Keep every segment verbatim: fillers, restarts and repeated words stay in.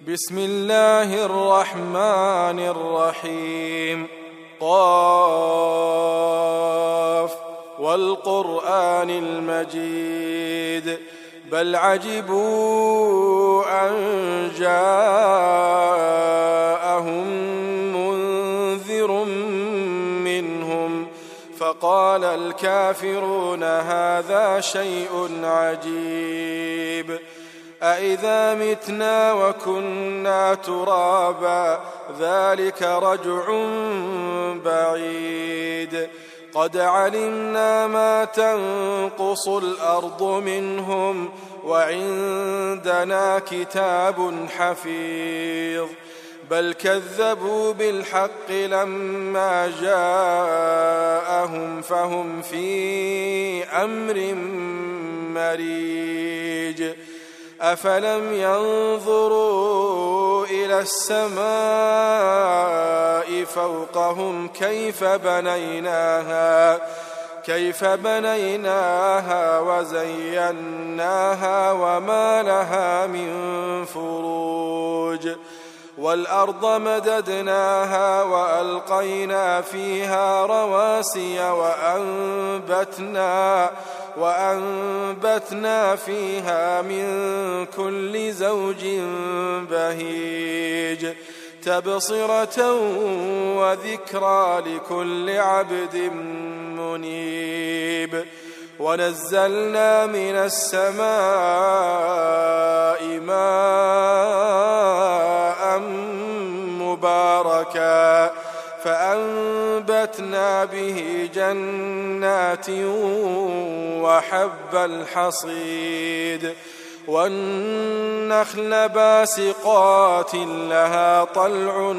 بسم الله الرحمن الرحيم. قاف والقرآن المجيد بل عجبوا أن جاءهم منذر منهم فقال الكافرون هذا شيء عجيب أإذا متنا وكنا ترابا ذلك رجع بعيد قد علمنا ما تنقص الأرض منهم وعندنا كتاب حفيظ بل كذبوا بالحق لما جاءهم فهم في أمر مريج أفلم ينظروا إلى السماء فوقهم كيف بنيناها كيف بنيناها وزيناها وما لها من فروج والأرض مددناها وألقينا فيها رواسي وأنبتنا وأنبتنا فيها من كل زوج بهيج تبصرة وذكرى لكل عبد منيب ونزلنا من السماء ماء مباركا فأنبتنا به جنات وحب الحصيد والنخل باسقات لها طلع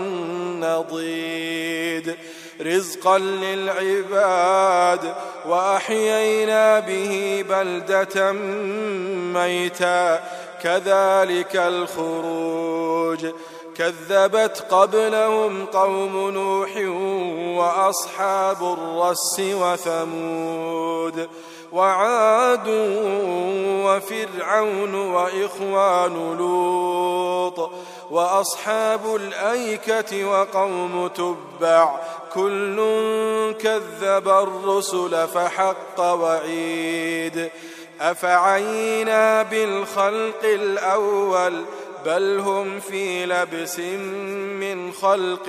نضيد رزقا للعباد وأحيينا به بلدة ميتا كذلك الخروج كذبت قبلهم قوم نوح وأصحاب الرس وثمود وعاد وفرعون وإخوان لوط وأصحاب الأيكة وقوم تبع كل كذب الرسل فحق وعيد أفعينا بالخلق الأول بل هم في لبس من خلق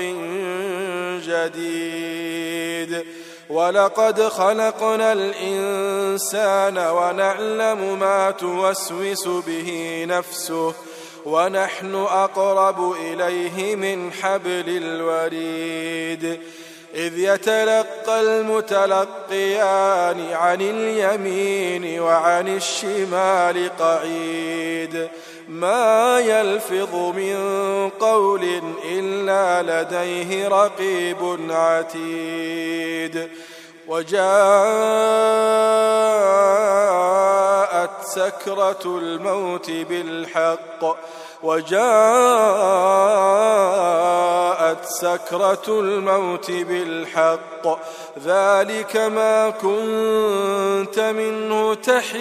جديد ولقد خلقنا الإنسان ونعلم ما توسوس به نفسه ونحن أقرب إليه من حبل الوريد إذ يتلقى المتلقيان عن اليمين وعن الشمال قعيد ما يلفظ من قول إلا لديه رقيب عتيد وجاءت سكرة الموت بالحق وجاءت سكرة الموت بالحق ذلك ما كنت منه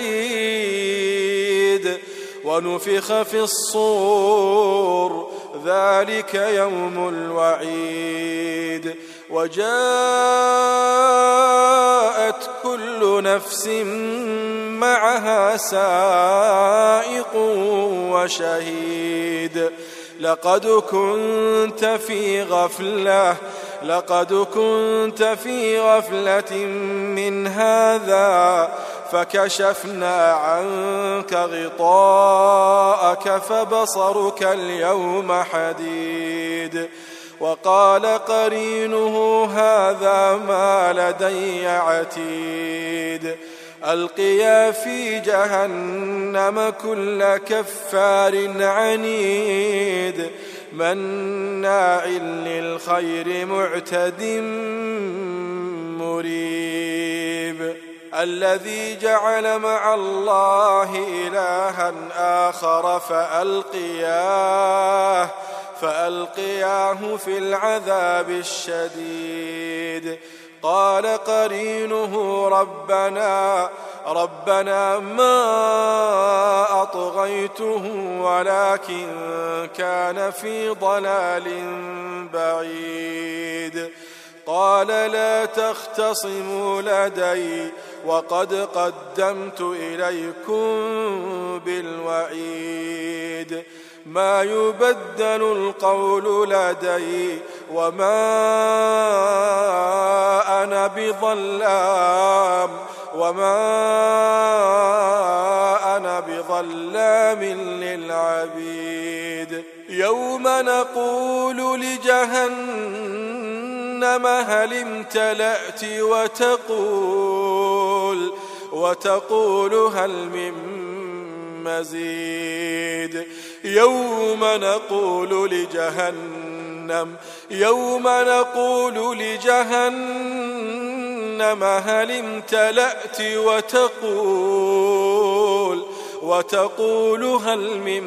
تحيد ونفخ في الصور ذلك يوم الوعيد وجاءت كل نفس معها سائق وشهيد لقد كنت في غفلة لقد كنت في غفلة من هذا فكشفنا عنك غطاءك فبصرك اليوم حديد وقال قرينه هذا ما لدي عتيد ألقيا في جهنم كل كفار عنيد مناع للخير معتد مريب الذي جعل مع الله إلها آخر فألقياه فألقياه في العذاب الشديد قال قرينه ربنا ربنا ما أطغيته ولكن كان في ضلال بعيد قال لا تختصموا لدي وقد قدمت إليكم بالوعيد ما يبدل القول لدي وما أنا بظلام وما أنا بظلام للعبيد يوم نقول لجهنم هل امتلأت وتقول وتقول هل من مزيد يوم نقول لجهنم يوم نقول لجهنم هل امتلأت وتقول وتقول هل من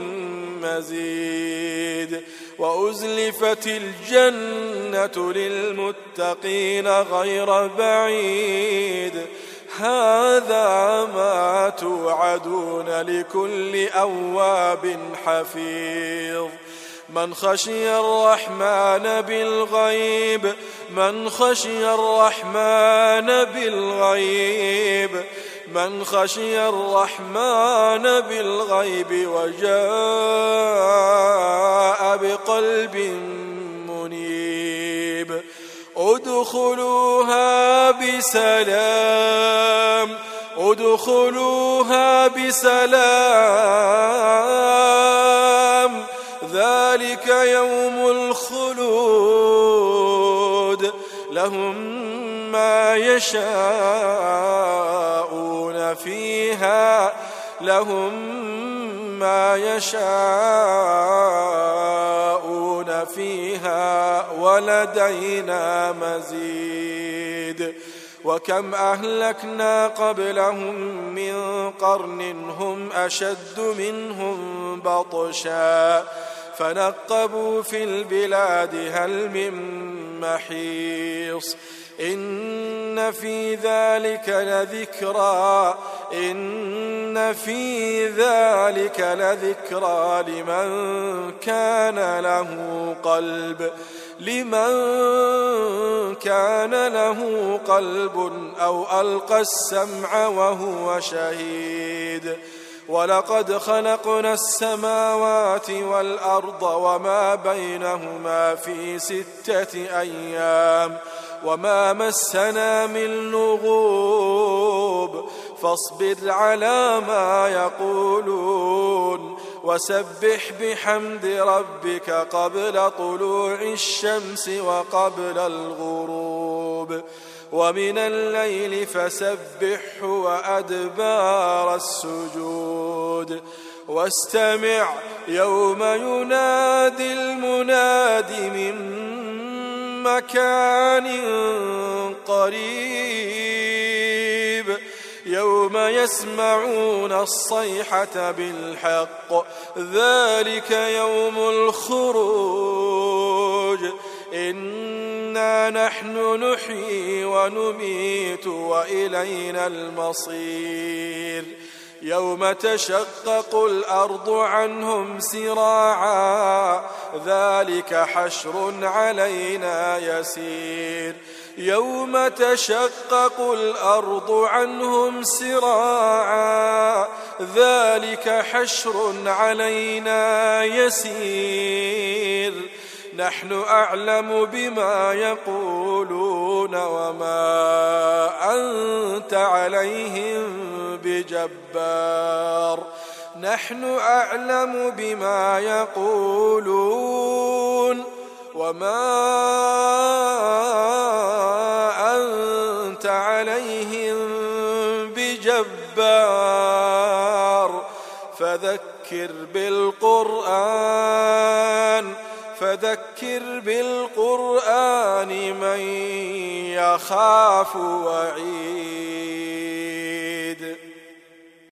مزيد وأزلفت الجنة للمتقين غير بعيد هذا ما توعدون لكل أواب حفيظ من خشي الرحمن بالغيب من خشي الرحمن بالغيب من خشي الرحمن بالغيب وجاء بقلب منيب ادخلوها بسلام ادخلوها بسلام ذلك يوم الخلود لهم ما يشاءون فيها لهم ما يشاءون فيها ولدينا مزيد وكم أهلكنا قبلهم من قرن هم أشد منهم بطشا فنقبوا في البلاد هل من محيص إن في ذلك لذكرى إن في ذلك لذكرى لمن كان له قلب لمن كان له قلب أو ألقى السمع وهو شهيد ولقد خلقنا السماوات والأرض وما بينهما في ستة أيام وما مسنا من لغوب فاصبر على ما يقولون وسبح بحمد ربك قبل طلوع الشمس وقبل الغروب ومن الليل فسبحه وأدبار السجود واستمع يوم ينادي المناد من مكان قريب يوم يسمعون الصيحة بالحق ذلك يوم الخروج إنا نحن نحيي ونميت وإلينا المصير يوم تشقق الأرض عنهم سراعا ذلك حشر علينا يسير يوم تشقق الأرض عنهم سراعا ذلك حشر علينا يسير نحن أعلم بما يقولون وما أنت عليهم بجبار نحن أعلم بما يقولون وما أنت عليهم بجبار فذكر بالقرآن فذكر بالقرآن من يخاف وعيد